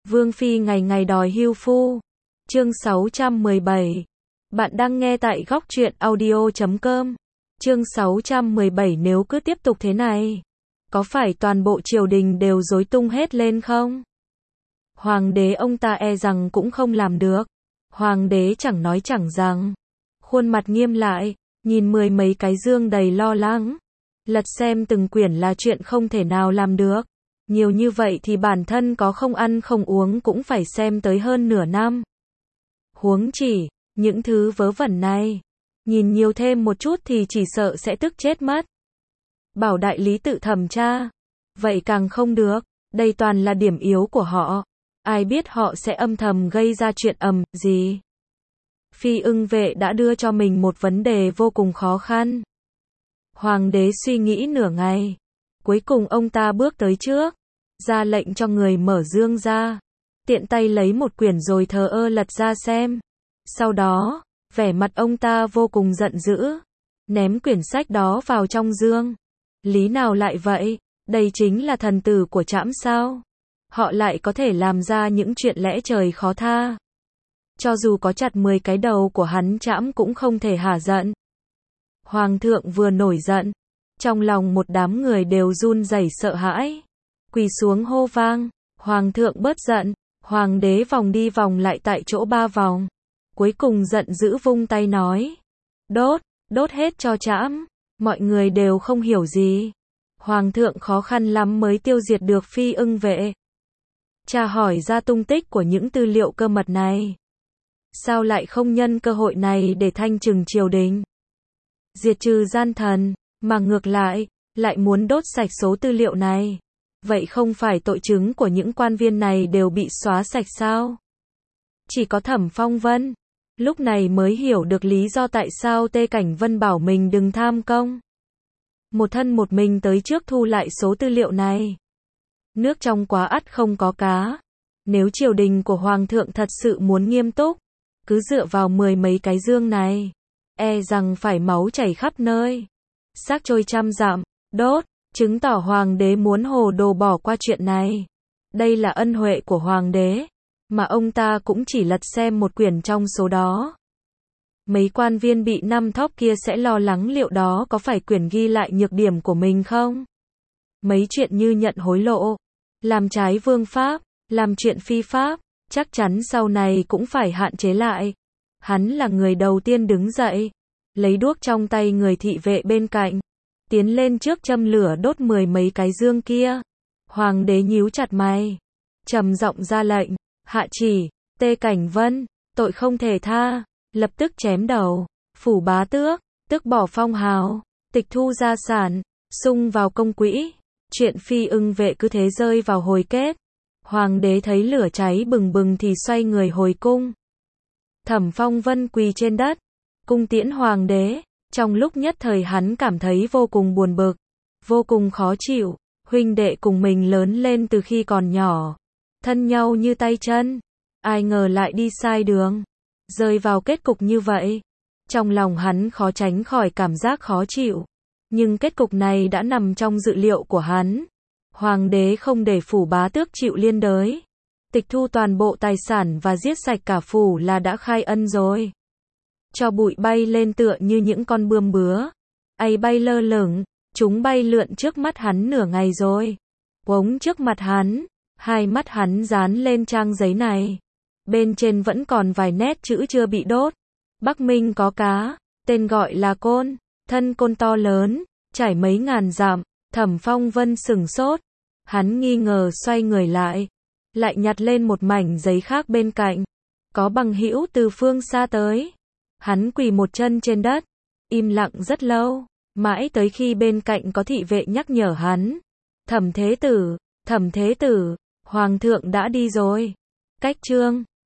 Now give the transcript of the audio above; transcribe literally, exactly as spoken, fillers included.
Vương Phi ngày ngày đòi hưu phu. Chương sáu trăm mười bảy. Bạn đang nghe tại góc truyện audio chấm com. Chương sáu trăm mười bảy nếu cứ tiếp tục thế này, có phải toàn bộ triều đình đều rối tung hết lên không? Hoàng đế ông ta e rằng cũng không làm được. Hoàng đế chẳng nói chẳng rằng, khuôn mặt nghiêm lại, nhìn mười mấy cái dương đầy lo lắng. Lật xem từng quyển là chuyện không thể nào làm được. Nhiều như vậy thì bản thân có không ăn không uống cũng phải xem tới hơn nửa năm. Huống chỉ, những thứ vớ vẩn này, nhìn nhiều thêm một chút thì chỉ sợ sẽ tức chết mất. Bảo đại lý tự thẩm tra, vậy càng không được, đây toàn là điểm yếu của họ. Ai biết họ sẽ âm thầm gây ra chuyện ầm gì. Phi Ưng Vệ đã đưa cho mình một vấn đề vô cùng khó khăn. Hoàng đế suy nghĩ nửa ngày, cuối cùng ông ta bước tới trước, ra lệnh cho người mở dương ra, tiện tay lấy một quyển rồi thờ ơ lật ra xem. Sau đó, vẻ mặt ông ta vô cùng giận dữ, ném quyển sách đó vào trong dương. Lý nào lại vậy? Đây chính là thần tử của trẫm sao? Họ lại có thể làm ra những chuyện lẽ trời khó tha. Cho dù có chặt mười cái đầu của hắn trẫm cũng không thể hả giận. Hoàng thượng vừa nổi giận, trong lòng một đám người đều run rẩy sợ hãi, quỳ xuống hô vang. Hoàng thượng bớt giận. Hoàng đế vòng đi vòng lại tại chỗ ba vòng, cuối cùng giận dữ vung tay nói: đốt, đốt hết cho trẫm. Mọi người đều không hiểu gì. Hoàng thượng khó khăn lắm mới tiêu diệt được Phi Ưng Vệ. Tra hỏi ra tung tích của những tư liệu cơ mật này. Sao lại không nhân cơ hội này để thanh trừng triều đình, diệt trừ gian thần, mà ngược lại, lại muốn đốt sạch số tư liệu này? Vậy không phải tội chứng của những quan viên này đều bị xóa sạch sao? Chỉ có Thẩm Phong Vân lúc này mới hiểu được lý do tại sao Tê Cảnh Vân bảo mình đừng tham công. Một thân một mình tới trước thu lại số tư liệu này. Nước trong quá ắt không có cá. Nếu triều đình của Hoàng thượng thật sự muốn nghiêm túc, cứ dựa vào mười mấy cái dương này, e rằng phải máu chảy khắp nơi, xác trôi trăm dặm. Đốt, chứng tỏ Hoàng đế muốn hồ đồ bỏ qua chuyện này. Đây là ân huệ của Hoàng đế, mà ông ta cũng chỉ lật xem một quyển trong số đó. Mấy quan viên bị năm thóp kia sẽ lo lắng liệu đó có phải quyển ghi lại nhược điểm của mình không? Mấy chuyện như nhận hối lộ, làm trái vương pháp, làm chuyện phi pháp, chắc chắn sau này cũng phải hạn chế lại. Hắn là người đầu tiên đứng dậy, lấy đuốc trong tay người thị vệ bên cạnh, tiến lên trước châm lửa đốt mười mấy cái dương kia. Hoàng đế nhíu chặt mày, trầm giọng ra lệnh: hạ chỉ, Tê Cảnh Vân, tội không thể tha, lập tức chém đầu, phủ bá tước, tức bỏ phong hào, tịch thu gia sản, sung vào công quỹ. Chuyện Phi Ưng Vệ cứ thế rơi vào hồi kết. Hoàng đế thấy lửa cháy bừng bừng thì xoay người hồi cung. Thẩm Phong Vân quỳ trên đất, cung tiễn hoàng đế. Trong lúc nhất thời hắn cảm thấy vô cùng buồn bực, vô cùng khó chịu. Huynh đệ cùng mình lớn lên từ khi còn nhỏ, thân nhau như tay chân, ai ngờ lại đi sai đường, rơi vào kết cục như vậy. Trong lòng hắn khó tránh khỏi cảm giác khó chịu, nhưng kết cục này đã nằm trong dự liệu của hắn. Hoàng đế không để phủ bá tước chịu liên đới, tịch thu toàn bộ tài sản và giết sạch cả phủ là đã khai ân rồi. Cho bụi bay lên tựa như những con bươm bứa, ấy bay lơ lửng, chúng bay lượn trước mắt hắn nửa ngày rồi. Quống trước mặt hắn, hai mắt hắn dán lên trang giấy này. Bên trên vẫn còn vài nét chữ chưa bị đốt. Bắc Minh có cá, tên gọi là Côn, thân côn to lớn, trải mấy ngàn dặm. Thẩm Phong Vân sửng sốt, hắn nghi ngờ xoay người lại, lại nhặt lên một mảnh giấy khác bên cạnh. Có bằng hữu từ phương xa tới. Hắn quỳ một chân trên đất, im lặng rất lâu, mãi tới khi bên cạnh có thị vệ nhắc nhở hắn: Thẩm thế tử, Thẩm thế tử, Hoàng thượng đã đi rồi. Cách chương